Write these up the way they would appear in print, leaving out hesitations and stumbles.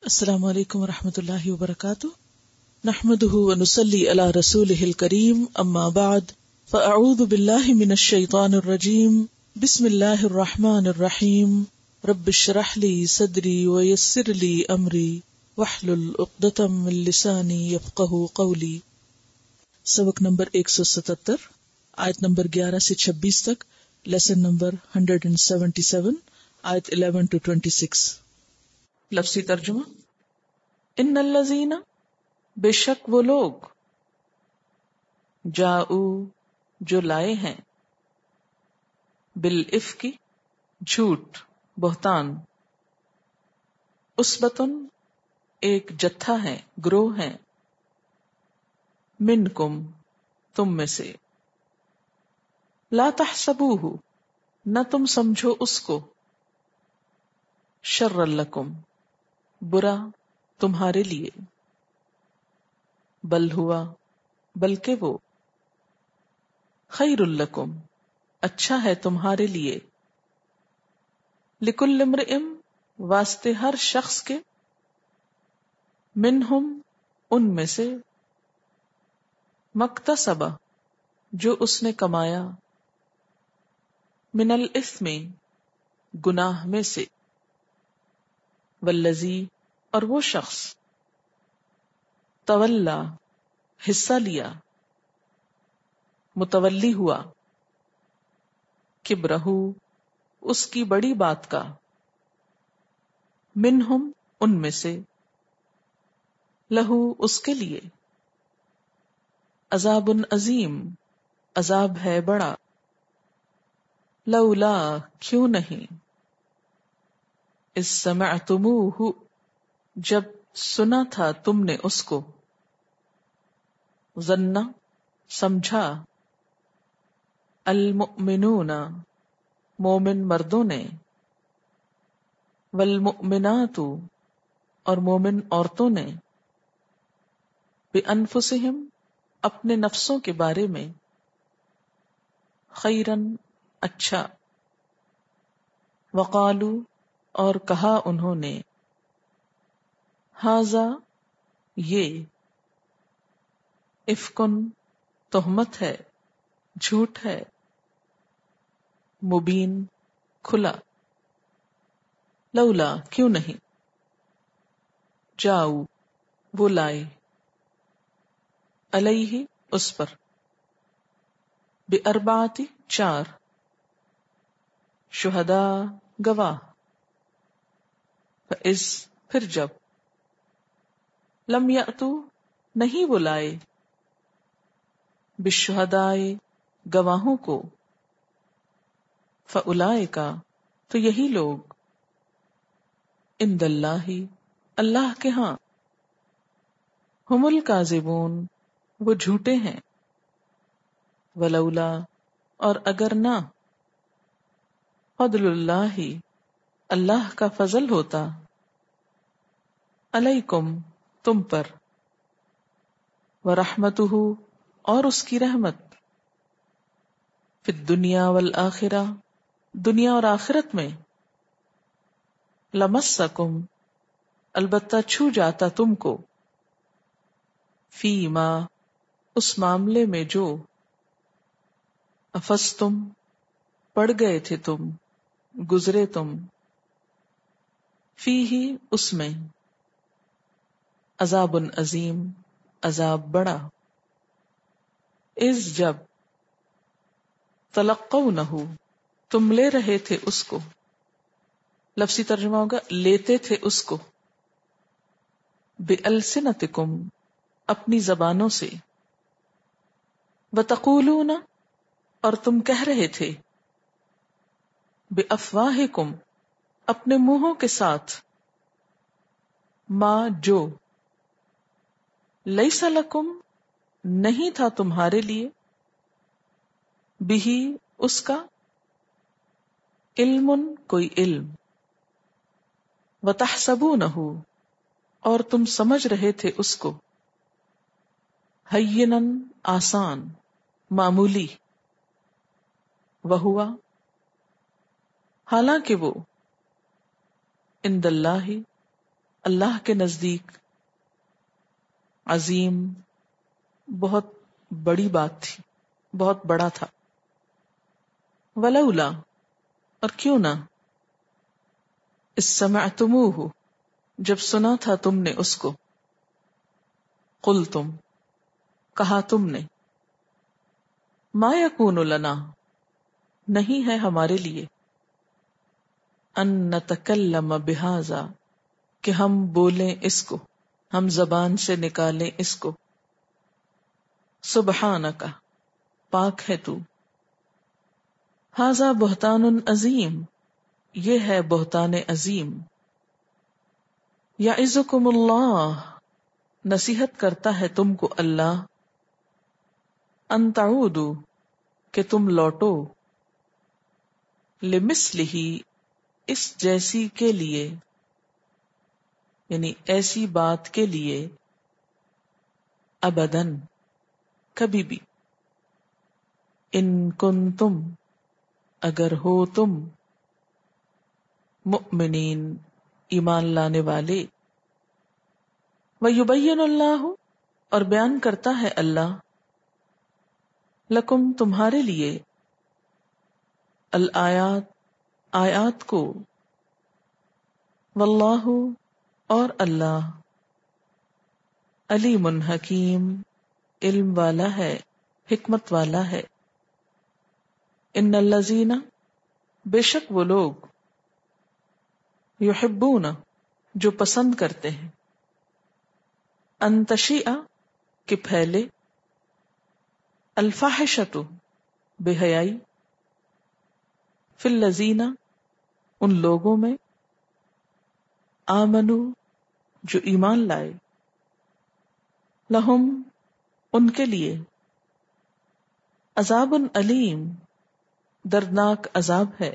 السلام علیکم ورحمۃ اللہ وبرکاتہ، نحمده ونصلی علی رسولہ الکریم، اما بعد فاعوذ باللہ من الشیطان الرجیم، بسم اللہ الرحمن الرحیم، رب اشرح لی صدری ویسر لی امری واحلل عقدۃ من لسانی یفقہوا قولی۔ سبق نمبر 177، آیت نمبر 11 سے 26 تک، لیسن نمبر 177، آیت 11 to 26۔ لفظی ترجمہ: ان الذین، بے شک وہ لوگ، جاؤ جو لائے ہیں، بالافک جھوٹ، بہتان، عصبۃ ایک جتھا ہے، گروہ ہے، منکم تم میں سے، لا تحسبوہ نہ تم سمجھو اس کو، شر لکم برا تمہارے لیے، بل ہوا بلکہ وہ، خیر لکم اچھا ہے تمہارے لیے، لکل امرئ واسطے ہر شخص کے، منہم ان میں سے، مکتسب جو اس نے کمایا، من الاثم گناہ میں سے، والذی اور وہ شخص، تولا حصہ لیا، متولی ہوا، کبرہ اس کی بڑی بات کا، منہم ان میں سے، لہو اس کے لیے، عذاب عظیم عذاب ہے بڑا، لولا کیوں نہیں، اذ سمعتموہ جب سنا تھا تم نے اس کو، ظن سمجھا، المؤمنون مومن مردوں نے، والمؤمنات اور مومن عورتوں نے، بانفسہم اپنے نفسوں کے بارے میں، خیرن اچھا، وقالو اور کہا انہوں نے، ھذا یہ، افکن تہمت ہے، جھوٹ ہے، مبین کھلا، لولا کیوں نہیں، جاؤ وہ لائے، علیہ اس پر، باربعۃ چار، شہداء گواہ، فاذ پھر جب، لم یأتوا نہیں وہ لائے، بالشہداء گواہوں کو، فاولئک تو یہی لوگ، عند اللہ اللہ کے ہاں، ہم الکاذبون وہ جھوٹے ہیں، ولولا اور اگر نہ، فضل اللہ اللہ کا فضل ہوتا، علیکم تم پر، ورحمتہ اور اس کی رحمت، فی الدنیا والآخرہ دنیا اور آخرت میں، لمسکم البتہ چھو جاتا تم کو، فیما اس معاملے میں جو، افضتم پڑ گئے تھے تم، گزرے تم، فیہ اس میں، عذاب عظیم عذاب بڑا، اذ جب، تلقونہ تم لے رہے تھے اس کو، لفظی ترجمہ ہوگا لیتے تھے اس کو، بألسنتکم اپنی زبانوں سے، وتقولون اور تم کہہ رہے تھے، بافواہکم اپنے منہوں کے ساتھ، ما جو، لیس لکم نہیں تھا تمہارے لیے، بہی اس کا، علم کوئی علم، وتحسبونہ اور تم سمجھ رہے تھے اس کو، ہینا آسان، معمولی، وہوا حالانکہ وہ، عند اللہ اللہ کے نزدیک عظیم بہت بڑی بات تھی، بہت بڑا تھا. ولولا اور کیوں نہ، اس سمعتموہ جب سنا تھا تم نے اس کو، قلتم کہا تم نے، ما یکون لنا نہیں ہے ہمارے لیے، ان نتکلم بہذا کہ ہم بولیں اس کو، ہم زبان سے نکالیں اس کو، سبحانک پاک ہے تو، ھذا بہتان عظیم یہ ہے بہتان عظیم، یعظکم اللہ نصیحت کرتا ہے تم کو اللہ، ان تعودوا کہ تم لوٹو، لمثلہ اس جیسی کے لیے، یعنی ایسی بات کے لیے، ابداً کبھی بھی، ان کنتم اگر ہو تم، مؤمنین ایمان لانے والے، ویبین اللہ اور بیان کرتا ہے اللہ، لکم تمہارے لیے، الآیات آیات کو، واللہ اور اللہ، علیم حکیم علم والا ہے، حکمت والا ہے. ان الذین بے شک وہ لوگ، یحبون جو پسند کرتے ہیں، ان تشیع کہ پھیلے، الفاحشۃ بے حیائی، فی الذین ان لوگوں میں، آمنو جو ایمان لائے، لہم ان کے لیے، عذاب علیم دردناک عذاب ہے،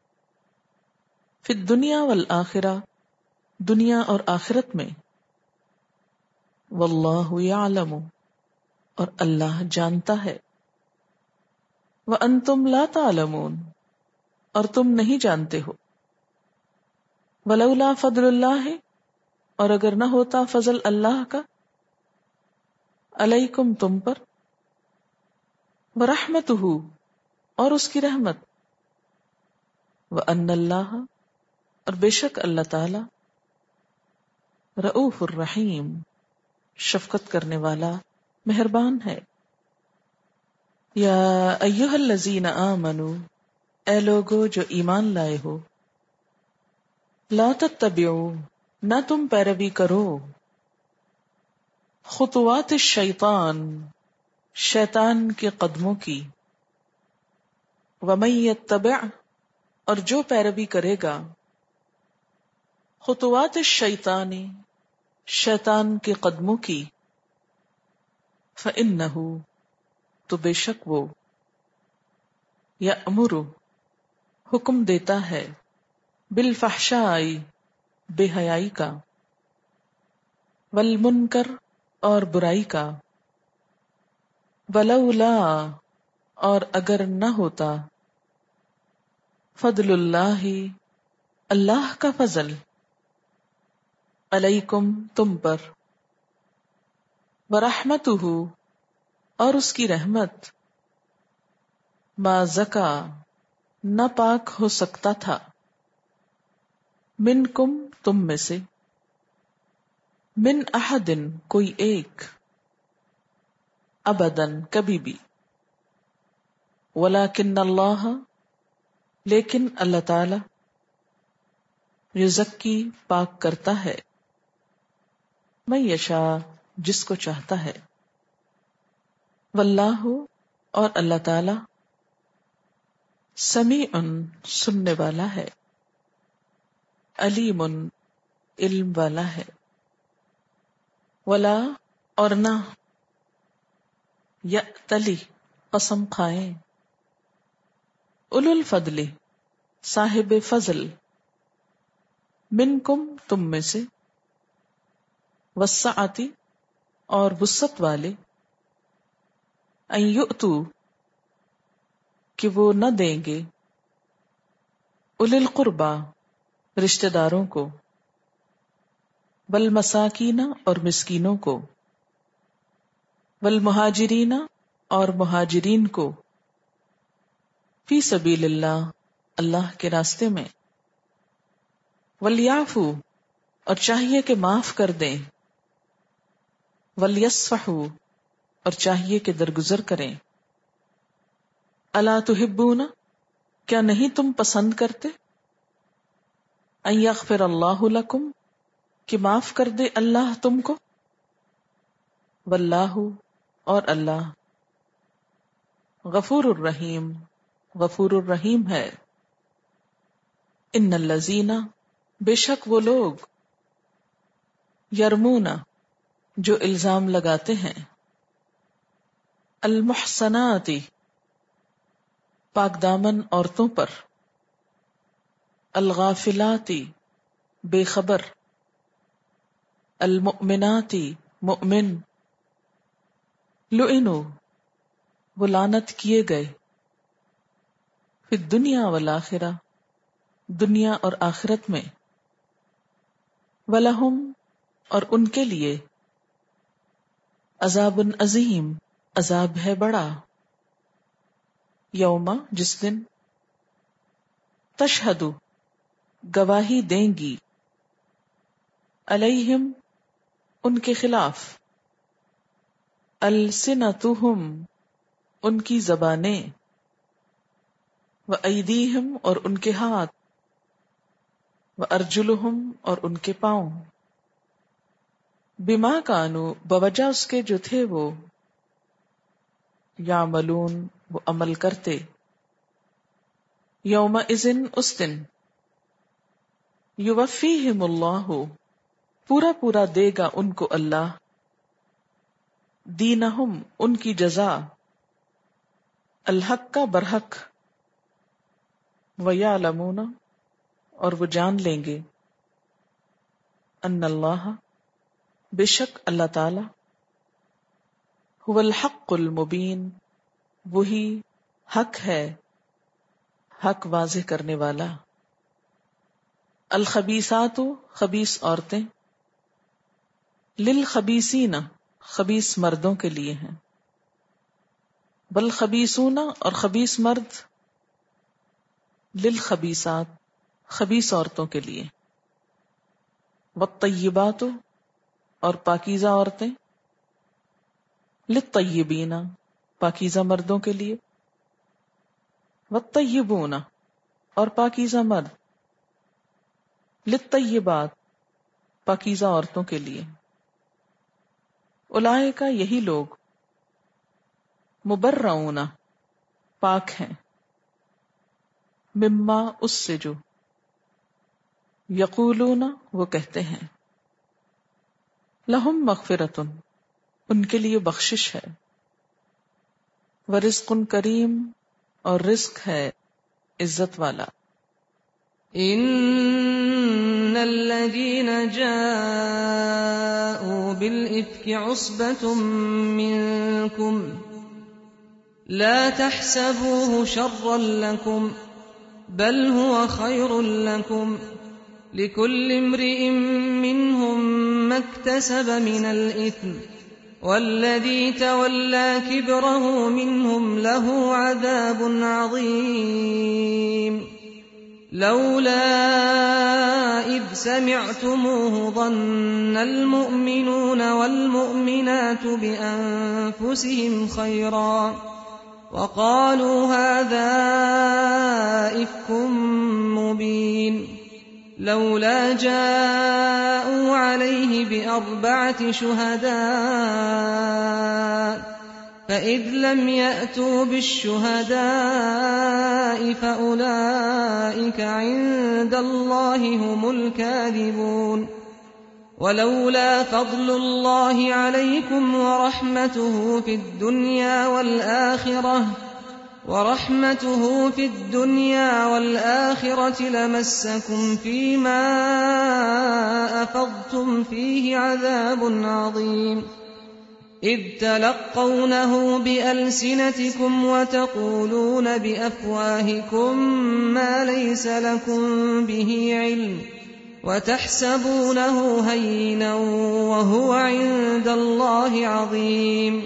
فی الدنیا والآخرہ دنیا اور آخرت میں، واللہ یعلم اور اللہ جانتا ہے، وانتم لا تعلمون اور تم نہیں جانتے ہو، ولولا فضل اللہ اور اگر نہ ہوتا فضل اللہ کا، علیکم تم پر، ورحمتہ اور اس کی رحمت، وان اللہ اور بے شک اللہ تعالی، رؤوف الرحیم شفقت کرنے والا مہربان ہے. یا ایھا الذین آمنوا اے لوگو جو ایمان لائے ہو، لا تتبعوا نہ تم پیروی کرو، خطوات الشیطان شیطان کے قدموں کی، ومن یتبع اور جو پیروی کرے گا، خطوات الشیطان شیطان کے قدموں کی، فإنہ تو بے شک وہ، یأمر حکم دیتا ہے، بالفحشاء بے حیائی کا، والمنکر اور برائی کا، ولولا اور اگر نہ ہوتا، فضل اللہ اللہ کا فضل، علیکم تم پر، ورحمتہ اور اس کی رحمت، ما زکا نہ پاک ہو سکتا تھا، منکم تم میں سے، من احد کوئی ایک، ابداً کبھی بھی، ولکن اللہ لیکن اللہ تعالی، یزکی پاک کرتا ہے، من یشاء جس کو چاہتا ہے، واللہ اور اللہ تعالی، سمیع سننے والا ہے، علیم علم والا ہے. ولا اور نہ، یأتلی قسم کھائیں، اولو الفضل صاحب فضل، منکم تم میں سے، والسعۃ اور وسعت والے، ان یؤتوا کہ وہ نہ دیں گے، اولی القربی رشتہ داروں کو، والمساکین اور مسکینوں کو، والمہاجرین اور مہاجرین کو، فی سبیل اللہ اللہ کے راستے میں، ولیعفو اور چاہیے کہ معاف کر دیں، ولیصفحوا اور چاہیے کہ درگزر کریں، الا تحبون کیا نہیں تم پسند کرتے، ان یغفر اللہ لکم کہ معاف کر دے اللہ تم کو، واللہ اور اللہ غفور الرحیم غفور الرحیم ہے، ان الذین بے شک وہ لوگ، یرمون جو الزام لگاتے ہیں، المحصنات پاک دامن عورتوں پر، الغافلات بے خبر، المؤمنات مؤمن، لعنوا وہ لعنت کیے گئے، فی الدنیا والآخرہ دنیا اور آخرت میں، وَلَهُمْ اور ان کے لیے، عذاب عظیم عذاب ہے بڑا، یوم جس دن، تشہد گواہی دیں گی، علیہم ان کے خلاف، السنتہم ان کی زبانیں، وایدیہم اور ان کے ہاتھ، وارجلہم اور ان کے پاؤں، بما کانوا بوجہ اس کے جو تھے وہ، یعملون وہ عمل کرتے، یومئذ اس دن، یوفیہم اللہ پورا پورا دے گا ان کو اللہ، دینہم ان کی جزا، الحق کا برحق، ویعلمون اور وہ جان لیں گے، ان اللہ بے شک اللہ تعالی، هو الحق المبین وہی حق ہے، حق واضح کرنے والا، الخبیثات خبیث عورتیں، للخبیثین خبیث مردوں کے لیے ہیں، والخبیثون اور خبیث مرد، للخبیثات خبیث عورتوں کے لیے، والطیبات اور پاکیزہ عورتیں، للطیبین پاکیزہ مردوں کے لیے، والطیبون اور پاکیزہ مرد، للطیبات پاکیزہ عورتوں کے لیے، اولئک یہی لوگ، مبرؤون پاک ہیں، مما اس سے جو، یقولون وہ کہتے ہیں، لہم مغفرۃ ان کے لیے بخشش ہے، ورزق کریم اور رزق ہے عزت والا، ان الذين جاءوا بالافك عصبة منكم لا تحسبوه شرا لكم بل هو خير لكم لكل امرئ منهم ما اكتسب من الإثم والذي تولى كبره منهم له عذاب عظيم لولا إذ سمعتموه ظن المؤمنون والمؤمنات بأنفسهم خيرا وقالوا هذا إفك مبين لولا جاءوا عليه بأربعة شهداء فإذ لم يأتوا بالشهداء فأولئك عند الله هم الكاذبون ولولا فضل الله عليكم ورحمته في الدنيا والآخرة لمسكم فيما أفضتم فيه عذاب عظيم إذ تلقونه بألسنتكم وتقولون بأفواهكم ما ليس لكم به علم وتحسبونه هينا وهو عند الله عظيم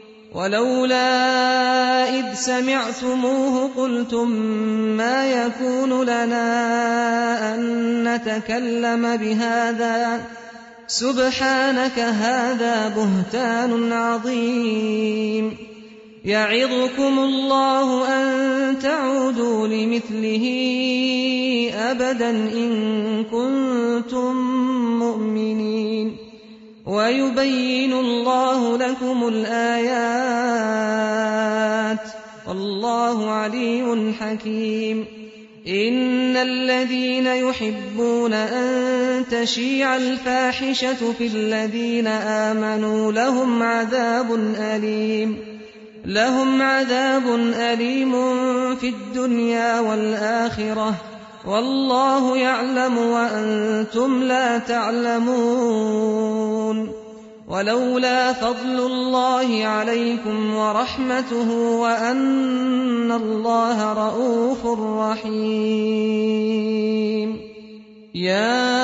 ولولا إذ سمعتموه قلتم ما يكون لنا أن نتكلم بهذا سبحانك هذا بهتان عظيم يعظكم الله أن تعودوا لمثله أبدا إن كنتم مؤمنين ويبين الله لكم الآيات والله عليم حكيم إن الذين يحبون أن تشيع الفاحشة في الذين آمنوا لهم عذاب أليم في الدنيا والآخرة والله يعلم وأنتم لا تعلمون ولولا فضل الله عليكم ورحمته وأن الله رءوف رحيم يا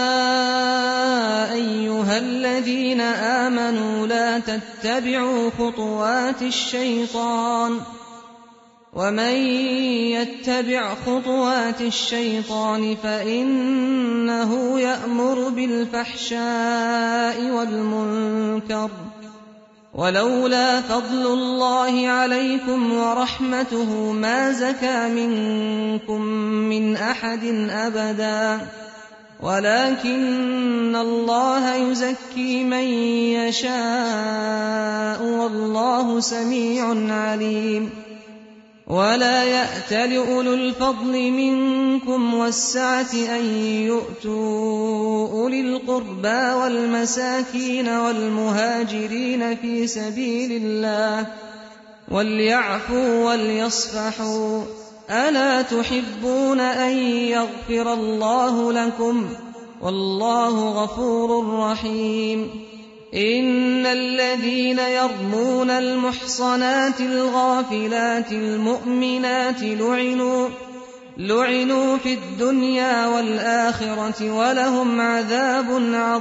أيها الذين آمنوا لا تتبعوا خطوات الشيطان ومن يتبع خطوات الشيطان فإنه يأمر بالفحشاء والمنكر ولولا فضل الله عليكم ورحمته ما زكى منكم من أحد أبدا ولكن الله يزكي من يشاء والله سميع عليم ولا يأتل أولو الفضل منكم والسعة أن يؤتوا أولي القربى والمساكين والمهاجرين في سبيل الله وليعفوا وليصفحوا ألا تحبون أن يغفر الله لكم والله غفور رحيم إن الذين يرمون المحصنات الغافلات المؤمنات لعنوا في الدنيا والآخرة ولهم عذاب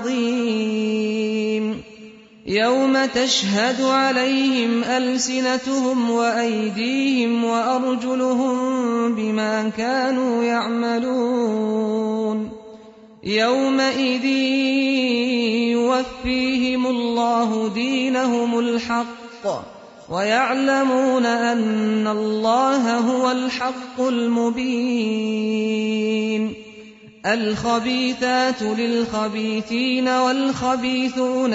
عظيم يوم تشهد عليهم ألسنتهم وأيديهم وأرجلهم بما كانوا يعملون يومئذ يوفيهم الله دينهم الحق ويعلمون أن الله هو الحق المبين الخبيثات للخبيثين والخبيثون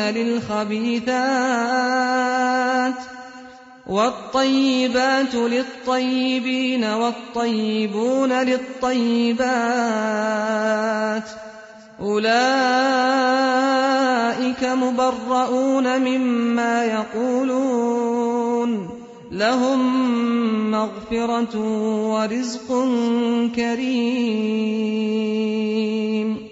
للخبيثات والطيبات للطيبين والطيبون للطيبات أولئك مبرؤون مما يقولون لهم مغفرة ورزق كريم